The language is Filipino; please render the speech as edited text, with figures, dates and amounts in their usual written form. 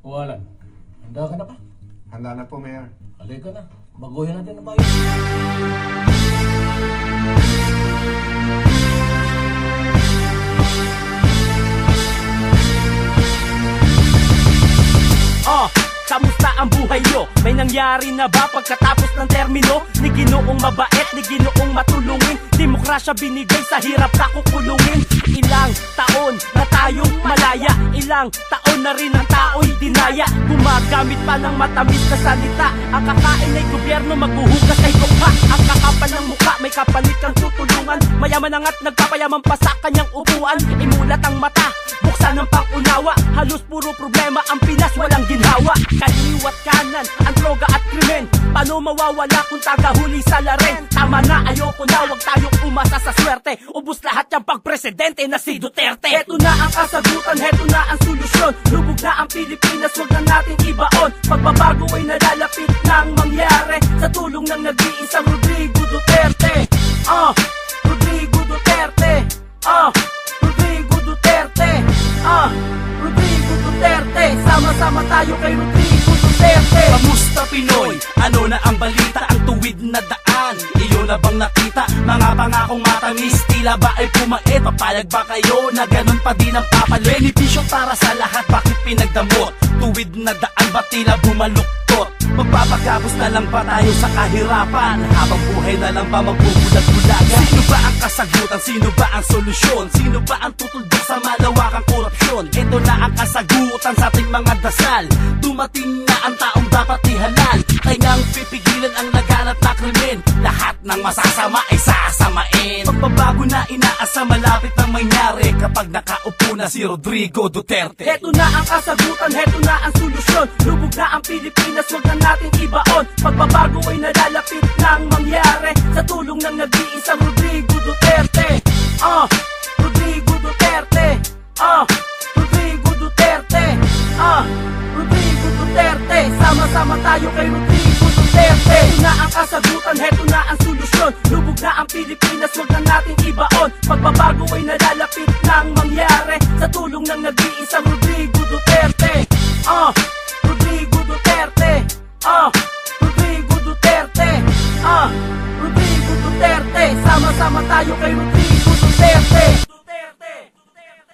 O Alan, handa ka na ba? Handa na po, Mayor. Halika na, baguhin natin ang bayan. Kamusta ang buhay nyo? May nangyari na ba pagkatapos ng termino? Ni Ginoong mabait, ni Ginoong matulungin. Demokrasya binigay, sa hirap ka kukulungin. Ilang taon na tayong malaya, ilang taon na rin ang tao'y dinaya. Gumagamit pa ng matamis na salita. Ang kakain ay gobyerno, maghuhugas ay tukha. Ang kakapal ng mukha, may kapalit kang tutulungan. Mayaman ang at nagpapayaman pa sa kanyang upuan. Imulat ang mata, buksan ng pangunawa. Halos puro problema ang Pinas, walang ginhawa. Kaliwat kanan, ang droga at krimen. Paano mawawala kung tagahuli sa laren? Tama na, ayoko na, wag tayong umasa sa swerte. Ubus lahat yung pagpresidente na si Duterte. Heto na ang kasagutan, heto na ang solusyon. Lubog na ang Pilipinas, wag na natin ibaon. Pagbabago ay nalalapit nang mangyari sa tulong ng nag-iisang Rodrigo Duterte. Rodrigo Duterte. Rodrigo Duterte. Rodrigo Duterte. Sama-sama tayo kay Rodrigo Duterte. Kamusta Pinoy? Ano na ang balita? Ang tuwid na daan, iyo na bang nakita? Mga pangakong matamis, tila ba ay pumait? Papayag ba kayo na ganun pa din ang papalit? Benepisyo para sa lahat, bakit pinagdamot? Tuwid na daan ba tila bumaluktot? Magpapagapos na lang ba tayo sa kahirapan? Habang buhay na lang ba magbubulag-bulagan? Sino ba ang kasagutan? Sino ba ang solusyon? Sino ba ang tutuldok sa malawakang korupsyon? Ito na ang kasagutan sa ating mga dasal. Dumating na ang taong dapat ihalal. Kanyang pipigilan ang laganap na krimen. Lahat ng masasama ay sasamain. Pagbabago na inaasa, malapit ang mangyari kapag nakaupo na si Rodrigo Duterte. Heto na ang kasagutan, heto na ang solusyon. Lubog na ang Pilipinas, wag na natin ibaon. Pagbabago ay nalalapit nang mangyari sa tulong ng nag-iisang Rodrigo Duterte. Rodrigo Duterte. Rodrigo Duterte. Rodrigo Duterte. Sama-sama tayo kay Rodrigo Duterte. Heto na ang kasagutan, heto na ang solusyon. Lubog na ang Pilipinas, wag na natin ibaon. Pagbabago ay nalalapit